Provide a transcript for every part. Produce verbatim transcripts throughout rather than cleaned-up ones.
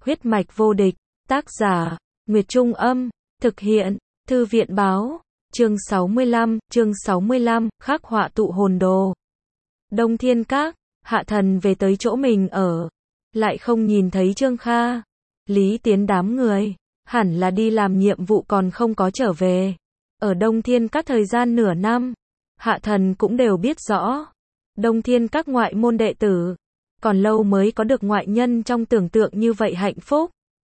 Huyết mạch vô địch, tác giả, Nguyệt Trung Âm, thực hiện, Thư viện Báo, chương sáu mươi lăm, chương sáu mươi lăm, khắc họa tụ hồn đồ. Đông Thiên Các, Hạ Thần về tới chỗ mình ở, lại không nhìn thấy Trương Kha, Lý Tiến đám người, hẳn là đi làm nhiệm vụ còn không có trở về. Ở Đông Thiên Các thời gian nửa năm, Hạ Thần cũng đều biết rõ, Đông Thiên Các ngoại môn đệ tử, còn lâu mới có được ngoại nhân trong tưởng tượng như vậy hạnh phúc.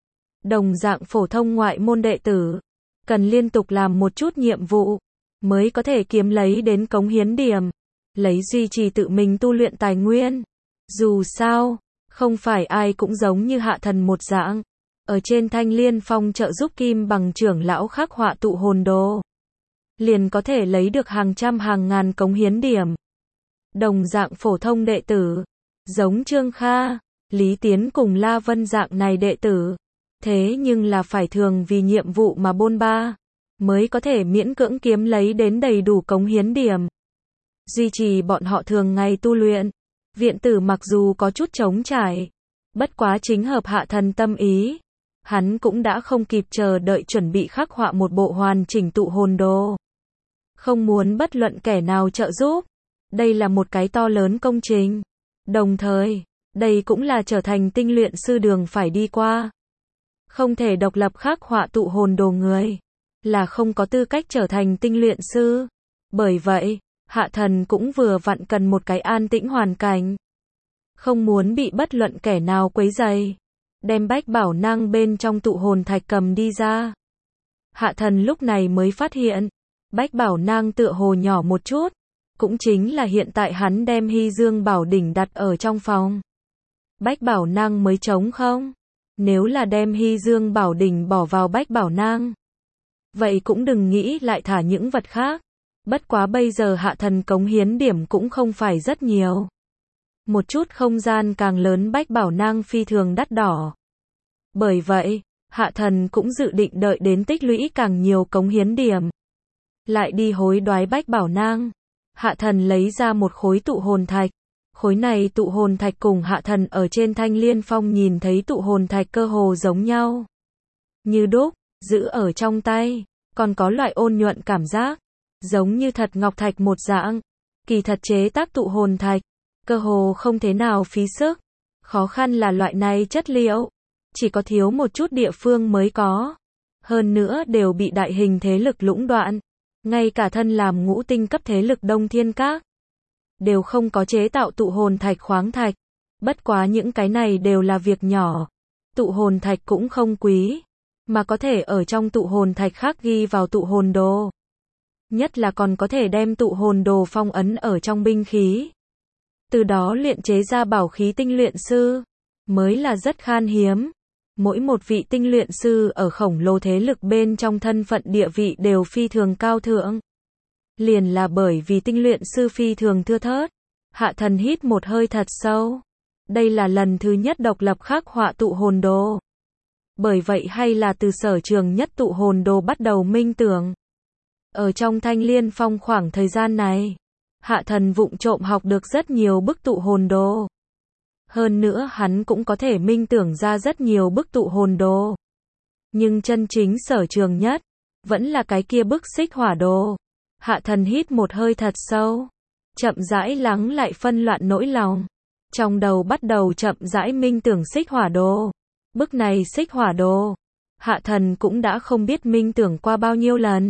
Đồng dạng phổ thông ngoại môn đệ tử, cần liên tục làm một chút nhiệm vụ, mới có thể kiếm lấy đến cống hiến điểm, lấy duy trì tự mình tu luyện tài nguyên. Dù sao, không phải ai cũng giống như Hạ Thần một dạng, ở trên Thanh Liên Phong trợ giúp Kim Bằng trưởng lão khắc họa tụ hồn đồ, liền có thể lấy được hàng trăm hàng ngàn cống hiến điểm. Đồng dạng phổ thông đệ tử, giống Trương Kha, Lý Tiến cùng La Vân dạng này đệ tử, thế nhưng là phải thường vì nhiệm vụ mà bôn ba, mới có thể miễn cưỡng kiếm lấy đến đầy đủ cống hiến điểm, duy trì bọn họ thường ngày tu luyện. Viện tử mặc dù có chút trống trải, bất quá chính hợp Hạ Thần tâm ý, hắn cũng đã không kịp chờ đợi chuẩn bị khắc họa một bộ hoàn chỉnh tụ hồn đồ. Không muốn bất luận kẻ nào trợ giúp, đây là một cái to lớn công trình. Đồng thời, đây cũng là trở thành tinh luyện sư đường phải đi qua. Không thể độc lập khắc họa tụ hồn đồ người, là không có tư cách trở thành tinh luyện sư. Bởi vậy, Hạ Thần cũng vừa vặn cần một cái an tĩnh hoàn cảnh. Không muốn bị bất luận kẻ nào quấy rầy. Đem bách bảo nang bên trong tụ hồn thạch cầm đi ra. Hạ Thần lúc này mới phát hiện, bách bảo nang tựa hồ nhỏ một chút. Cũng chính là hiện tại hắn đem Hy Dương Bảo Đỉnh đặt ở trong phòng. Bách bảo nang mới trống không? Nếu là đem Hy Dương Bảo Đỉnh bỏ vào bách bảo nang, vậy cũng đừng nghĩ lại thả những vật khác. Bất quá bây giờ Hạ Thần cống hiến điểm cũng không phải rất nhiều. Một chút không gian càng lớn bách bảo nang phi thường đắt đỏ. Bởi vậy, Hạ Thần cũng dự định đợi đến tích lũy càng nhiều cống hiến điểm, lại đi hối đoái bách bảo nang. Hạ Thần lấy ra một khối tụ hồn thạch. Khối này tụ hồn thạch cùng Hạ Thần ở trên Thanh Liên Phong nhìn thấy tụ hồn thạch cơ hồ giống nhau. Như đúc, giữ ở trong tay, còn có loại ôn nhuận cảm giác, giống như thật ngọc thạch một dạng. Kỳ thật chế tác tụ hồn thạch, cơ hồ không thế nào phí sức. Khó khăn là loại này chất liệu, chỉ có thiếu một chút địa phương mới có. Hơn nữa đều bị đại hình thế lực lũng đoạn. Ngay cả thân làm ngũ tinh cấp thế lực Đông Thiên Các, đều không có chế tạo tụ hồn thạch khoáng thạch. Bất quá những cái này đều là việc nhỏ. Tụ hồn thạch cũng không quý, mà có thể ở trong tụ hồn thạch khác ghi vào tụ hồn đồ. Nhất là còn có thể đem tụ hồn đồ phong ấn ở trong binh khí. Từ đó luyện chế ra bảo khí tinh luyện sư, mới là rất khan hiếm. Mỗi một vị tinh luyện sư ở khổng lồ thế lực bên trong thân phận địa vị đều phi thường cao thượng. Liền là bởi vì tinh luyện sư phi thường thưa thớt. Hạ Thần hít một hơi thật sâu. Đây là lần thứ nhất độc lập khắc họa tụ hồn đồ. Bởi vậy hay là từ sở trường nhất tụ hồn đồ bắt đầu minh tưởng. Ở trong Thanh Liên Phong khoảng thời gian này, Hạ Thần vụng trộm học được rất nhiều bức tụ hồn đồ. Hơn nữa hắn cũng có thể minh tưởng ra rất nhiều bức tụ hồn đồ. Nhưng chân chính sở trường nhất, vẫn là cái kia bức xích hỏa đồ. Hạ Thần hít một hơi thật sâu, chậm rãi lắng lại phân loạn nỗi lòng. Trong đầu bắt đầu chậm rãi minh tưởng xích hỏa đồ. Bức này xích hỏa đồ, Hạ Thần cũng đã không biết minh tưởng qua bao nhiêu lần.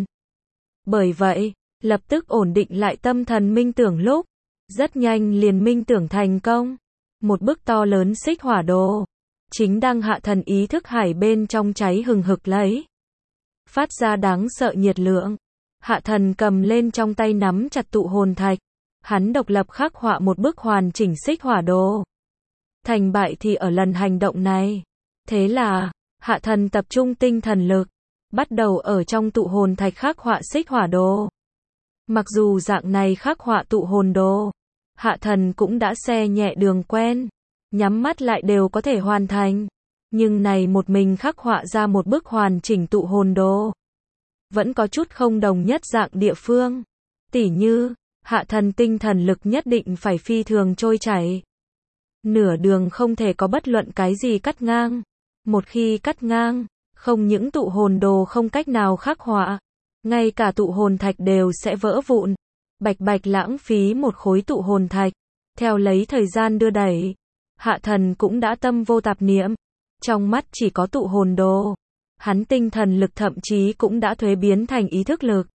Bởi vậy, lập tức ổn định lại tâm thần minh tưởng lúc, rất nhanh liền minh tưởng thành công. Một bức to lớn xích hỏa đồ, chính đang Hạ Thần ý thức hải bên trong cháy hừng hực lấy. Phát ra đáng sợ nhiệt lượng. Hạ Thần cầm lên trong tay nắm chặt tụ hồn thạch. Hắn độc lập khắc họa một bức hoàn chỉnh xích hỏa đồ. Thành bại thì ở lần hành động này. Thế là, Hạ Thần tập trung tinh thần lực, bắt đầu ở trong tụ hồn thạch khắc họa xích hỏa đồ. Mặc dù dạng này khắc họa tụ hồn đồ, Hạ Thần cũng đã xe nhẹ đường quen, nhắm mắt lại đều có thể hoàn thành. Nhưng này một mình khắc họa ra một bức hoàn chỉnh tụ hồn đồ, vẫn có chút không đồng nhất dạng địa phương. Tỉ như, Hạ Thần tinh thần lực nhất định phải phi thường trôi chảy. Nửa đường không thể có bất luận cái gì cắt ngang. Một khi cắt ngang, không những tụ hồn đồ không cách nào khắc họa, ngay cả tụ hồn thạch đều sẽ vỡ vụn. Bạch bạch lãng phí một khối tụ hồn thạch. Theo lấy thời gian đưa đẩy, Hạ Thần cũng đã tâm vô tạp niệm. Trong mắt chỉ có tụ hồn đồ. Hắn tinh thần lực thậm chí cũng đã thuế biến thành ý thức lực.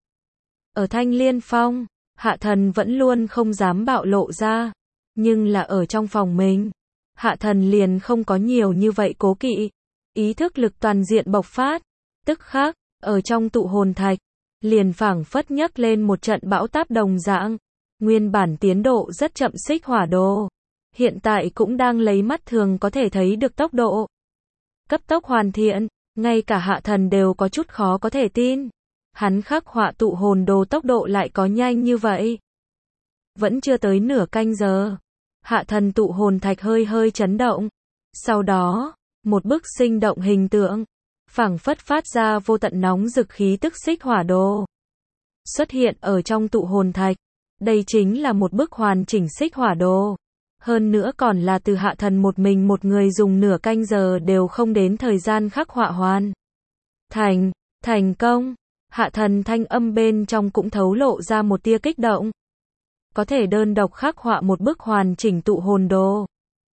Ở Thanh Liên Phong, Hạ Thần vẫn luôn không dám bạo lộ ra. Nhưng là ở trong phòng mình, Hạ Thần liền không có nhiều như vậy cố kỵ. Ý thức lực toàn diện bộc phát. Tức khắc, ở trong tụ hồn thạch, liền phảng phất nhấc lên một trận bão táp đồng dạng. Nguyên bản tiến độ rất chậm xích hỏa đồ, hiện tại cũng đang lấy mắt thường có thể thấy được tốc độ. Cấp tốc hoàn thiện, ngay cả Hạ Thần đều có chút khó có thể tin. Hắn khắc họa tụ hồn đồ tốc độ lại có nhanh như vậy. Vẫn chưa tới nửa canh giờ, Hạ Thần tụ hồn thạch hơi hơi chấn động. Sau đó, một bức sinh động hình tượng, phảng phất phát ra vô tận nóng rực khí tức xích hỏa đồ, xuất hiện ở trong tụ hồn thạch. Đây chính là một bức hoàn chỉnh xích hỏa đồ. Hơn nữa còn là từ Hạ Thần một mình một người dùng nửa canh giờ đều không đến thời gian khắc họa hoàn thành, thành công. Hạ Thần thanh âm bên trong cũng thấu lộ ra một tia kích động. Có thể đơn độc khắc họa một bức hoàn chỉnh tụ hồn đồ.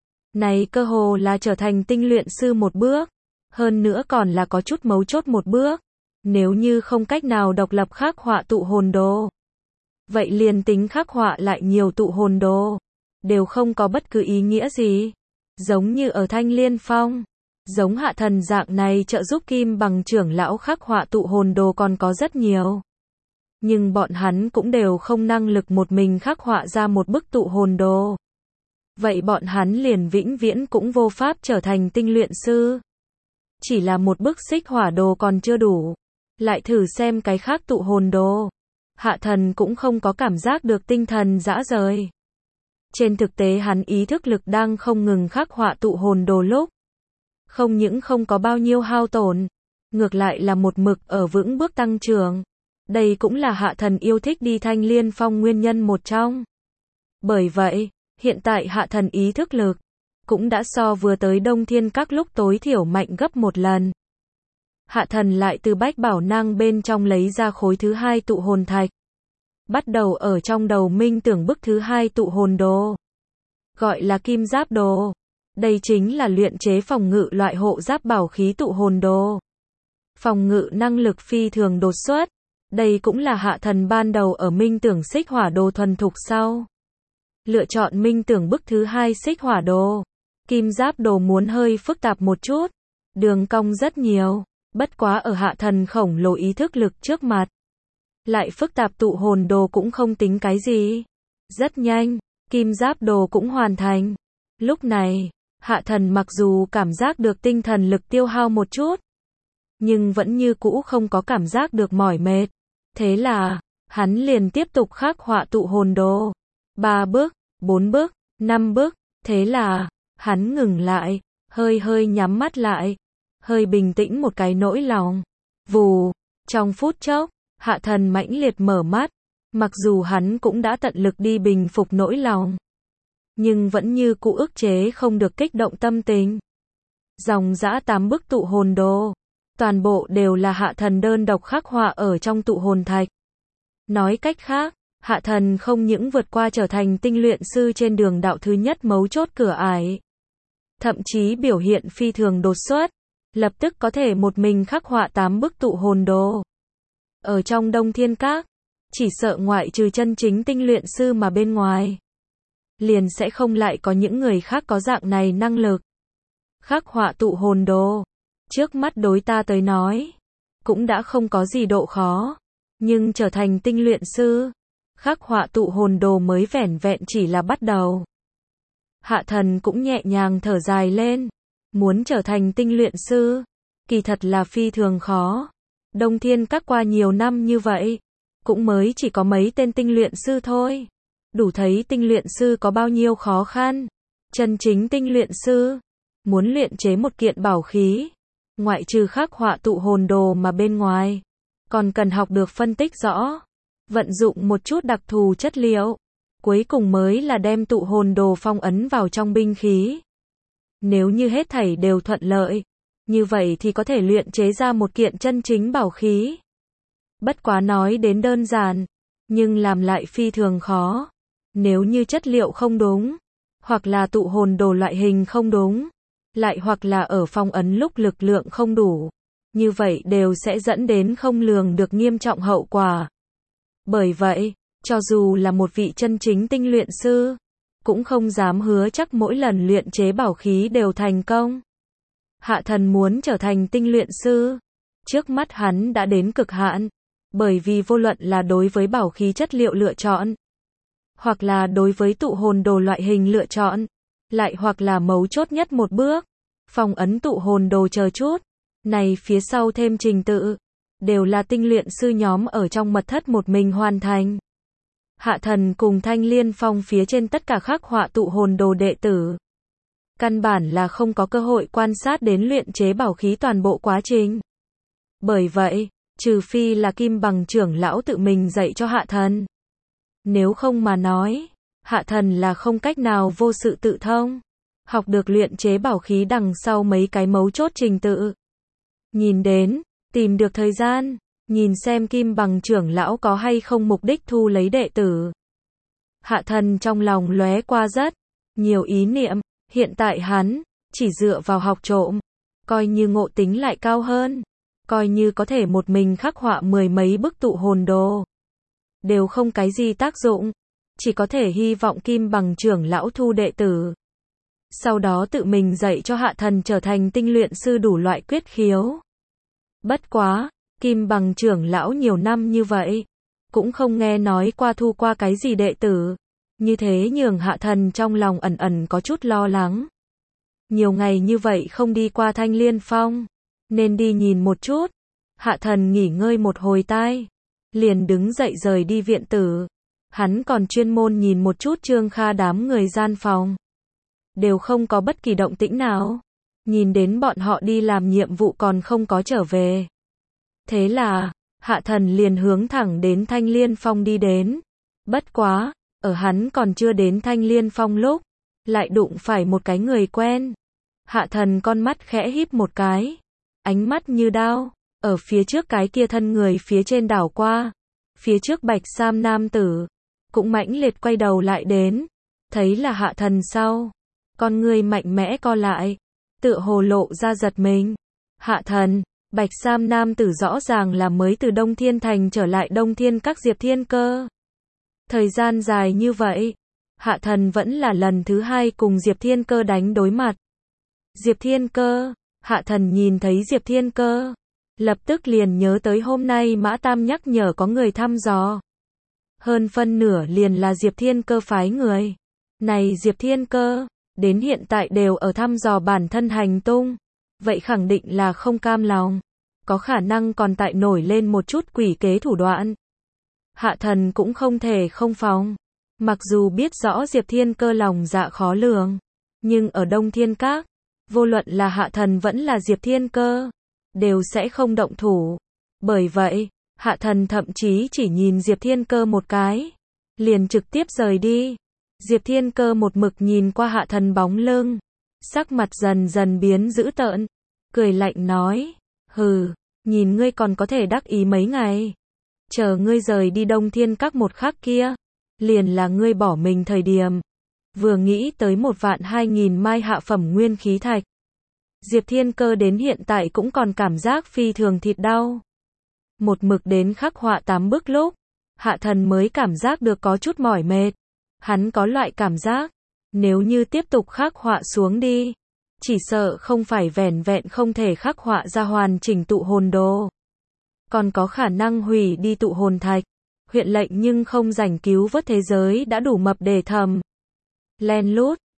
Này cơ hồ là trở thành tinh luyện sư một bước. Hơn nữa còn là có chút mấu chốt một bước. Nếu như không cách nào độc lập khắc họa tụ hồn đồ, vậy liền tính khắc họa lại nhiều tụ hồn đồ, đều không có bất cứ ý nghĩa gì. Giống như ở Thanh Liên Phong, giống Hạ Thần dạng này trợ giúp Kim Bằng trưởng lão khắc họa tụ hồn đồ còn có rất nhiều. Nhưng bọn hắn cũng đều không năng lực một mình khắc họa ra một bức tụ hồn đồ. Vậy bọn hắn liền vĩnh viễn cũng vô pháp trở thành tinh luyện sư. Chỉ là một bức xích hỏa đồ còn chưa đủ. Lại thử xem cái khác tụ hồn đồ. Hạ Thần cũng không có cảm giác được tinh thần rã rời. Trên thực tế hắn ý thức lực đang không ngừng khắc họa tụ hồn đồ lúc, không những không có bao nhiêu hao tổn, ngược lại là một mực ở vững bước tăng trưởng. Đây cũng là Hạ Thần yêu thích đi Thanh Liên Phong nguyên nhân một trong. Bởi vậy, hiện tại Hạ Thần ý thức lực cũng đã so vừa tới Đông Thiên Các lúc tối thiểu mạnh gấp một lần. Hạ Thần lại từ bách bảo nang bên trong lấy ra khối thứ hai tụ hồn thạch. Bắt đầu ở trong đầu minh tưởng bức thứ hai tụ hồn đồ. Gọi là kim giáp đồ. Đây chính là luyện chế phòng ngự loại hộ giáp bảo khí tụ hồn đồ. Phòng ngự năng lực phi thường đột xuất. Đây cũng là Hạ Thần ban đầu ở minh tưởng xích hỏa đồ thuần thục sau. Lựa chọn minh tưởng bức thứ hai xích hỏa đồ. Kim giáp đồ muốn hơi phức tạp một chút. Đường cong rất nhiều. Bất quá ở Hạ Thần khổng lồ ý thức lực trước mặt, lại phức tạp tụ hồn đồ cũng không tính cái gì. Rất nhanh, kim giáp đồ cũng hoàn thành. Lúc này, Hạ Thần mặc dù cảm giác được tinh thần lực tiêu hao một chút, nhưng vẫn như cũ không có cảm giác được mỏi mệt. Thế là, hắn liền tiếp tục khắc họa tụ hồn đồ. Ba bước, bốn bước, năm bước. Thế là, hắn ngừng lại, hơi hơi nhắm mắt lại, hơi bình tĩnh một cái nỗi lòng. Vù, trong phút chốc, Hạ Thần mãnh liệt mở mắt. Mặc dù hắn cũng đã tận lực đi bình phục nỗi lòng, nhưng vẫn như cũ ức chế không được kích động tâm tình. Dòng dã tám bức tụ hồn đồ, toàn bộ đều là Hạ Thần đơn độc khắc họa ở trong tụ hồn thạch. Nói cách khác, Hạ Thần không những vượt qua trở thành tinh luyện sư trên đường đạo thứ nhất mấu chốt cửa ải, thậm chí biểu hiện phi thường đột xuất, lập tức có thể một mình khắc họa tám bức tụ hồn đồ. Ở trong Đông Thiên Các, chỉ sợ ngoại trừ chân chính tinh luyện sư mà bên ngoài, liền sẽ không lại có những người khác có dạng này năng lực. Khắc họa tụ hồn đồ, trước mắt đối ta tới nói, cũng đã không có gì độ khó, nhưng trở thành tinh luyện sư, khắc họa tụ hồn đồ mới vẻn vẹn chỉ là bắt đầu. Hạ Thần cũng nhẹ nhàng thở dài lên, muốn trở thành tinh luyện sư, kỳ thật là phi thường khó. Đông Thiên Các qua nhiều năm như vậy, cũng mới chỉ có mấy tên tinh luyện sư thôi. Đủ thấy tinh luyện sư có bao nhiêu khó khăn. Chân chính tinh luyện sư, muốn luyện chế một kiện bảo khí, ngoại trừ khắc họa tụ hồn đồ mà bên ngoài, còn cần học được phân tích rõ, vận dụng một chút đặc thù chất liệu, cuối cùng mới là đem tụ hồn đồ phong ấn vào trong binh khí. Nếu như hết thảy đều thuận lợi, Như vậy thì có thể luyện chế ra một kiện chân chính bảo khí. Bất quá nói đến đơn giản, nhưng làm lại phi thường khó. Nếu như chất liệu không đúng, hoặc là tụ hồn đồ loại hình không đúng, lại hoặc là ở phong ấn lúc lực lượng không đủ, như vậy đều sẽ dẫn đến không lường được nghiêm trọng hậu quả. Bởi vậy, cho dù là một vị chân chính tinh luyện sư, cũng không dám hứa chắc mỗi lần luyện chế bảo khí đều thành công. Hạ Thần muốn trở thành tinh luyện sư, trước mắt hắn đã đến cực hạn, bởi vì vô luận là đối với bảo khí chất liệu lựa chọn, hoặc là đối với tụ hồn đồ loại hình lựa chọn, lại hoặc là mấu chốt nhất một bước, phong ấn tụ hồn đồ chờ chút, này phía sau thêm trình tự, đều là tinh luyện sư nhóm ở trong mật thất một mình hoàn thành. Hạ Thần cùng Thanh Liên Phong phía trên tất cả khắc họa tụ hồn đồ đệ tử, căn bản là không có cơ hội quan sát đến luyện chế bảo khí toàn bộ quá trình. Bởi vậy, trừ phi là Kim Bằng trưởng lão tự mình dạy cho Hạ Thần. Nếu không mà nói, Hạ Thần là không cách nào vô sự tự thông, học được luyện chế bảo khí đằng sau mấy cái mấu chốt trình tự. Nhìn đến, tìm được thời gian, nhìn xem Kim Bằng trưởng lão có hay không mục đích thu lấy đệ tử. Hạ Thần trong lòng lóe qua rất nhiều ý niệm, hiện tại hắn chỉ dựa vào học trộm, coi như ngộ tính lại cao hơn, coi như có thể một mình khắc họa mười mấy bức tụ hồn đồ, đều không cái gì tác dụng, chỉ có thể hy vọng Kim Bằng trưởng lão thu đệ tử. Sau đó tự mình dạy cho Hạ Thần trở thành tinh luyện sư đủ loại quyết khiếu. Bất quá, Kim Bằng trưởng lão nhiều năm như vậy, cũng không nghe nói qua thu qua cái gì đệ tử, như thế nhường Hạ Thần trong lòng ẩn ẩn có chút lo lắng. Nhiều ngày như vậy không đi qua Thanh Liên Phong, nên đi nhìn một chút. Hạ Thần nghỉ ngơi một hồi tai, liền đứng dậy rời đi viện tử. Hắn còn chuyên môn nhìn một chút Trương Kha đám người gian phòng, đều không có bất kỳ động tĩnh nào, nhìn đến bọn họ đi làm nhiệm vụ còn không có trở về. Thế là, Hạ Thần liền hướng thẳng đến Thanh Liên Phong đi đến. Bất quá, ở hắn còn chưa đến Thanh Liên Phong lúc, lại đụng phải một cái người quen. Hạ Thần con mắt khẽ híp một cái, ánh mắt như đao, ở phía trước cái kia thân người phía trên đảo qua. Phía trước bạch sam nam tử, cũng mãnh liệt quay đầu lại đến, thấy là Hạ Thần sau, con người mạnh mẽ co lại, tựa hồ lộ ra giật mình. Hạ Thần, bạch sam nam tử rõ ràng là mới từ Đông Thiên Thành trở lại Đông Thiên Các Diệp Thiên Cơ. Thời gian dài như vậy, Hạ Thần vẫn là lần thứ hai cùng Diệp Thiên Cơ đánh đối mặt. Diệp Thiên Cơ, Hạ Thần nhìn thấy Diệp Thiên Cơ, lập tức liền nhớ tới hôm nay Mã Tam nhắc nhở có người thăm dò. Hơn phân nửa liền là Diệp Thiên Cơ phái người. Này Diệp Thiên Cơ, đến hiện tại đều ở thăm dò bản thân hành tung, vậy khẳng định là không cam lòng, có khả năng còn tại nổi lên một chút quỷ kế thủ đoạn. Hạ Thần cũng không thể không phòng, mặc dù biết rõ Diệp Thiên Cơ lòng dạ khó lường, nhưng ở Đông Thiên Các, vô luận là Hạ Thần vẫn là Diệp Thiên Cơ, đều sẽ không động thủ. Bởi vậy, Hạ Thần thậm chí chỉ nhìn Diệp Thiên Cơ một cái, liền trực tiếp rời đi. Diệp Thiên Cơ một mực nhìn qua Hạ Thần bóng lưng, sắc mặt dần dần biến dữ tợn, cười lạnh nói, hừ, nhìn ngươi còn có thể đắc ý mấy ngày, chờ ngươi rời đi Đông Thiên Các một khắc kia, liền là ngươi bỏ mình thời điểm. Vừa nghĩ tới một vạn hai nghìn mai hạ phẩm nguyên khí thạch, Diệp Thiên Cơ đến hiện tại cũng còn cảm giác phi thường thịt đau. Một mực đến khắc họa tám bước lúc, Hạ Thần mới cảm giác được có chút mỏi mệt. Hắn có loại cảm giác, nếu như tiếp tục khắc họa xuống đi, chỉ sợ không phải vẻn vẹn không thể khắc họa ra hoàn chỉnh tụ hồn đồ, còn có khả năng hủy đi tụ hồn thạch. Huyện lệnh nhưng không rảnh cứu vớt thế giới đã đủ mập để thầm. Len lút,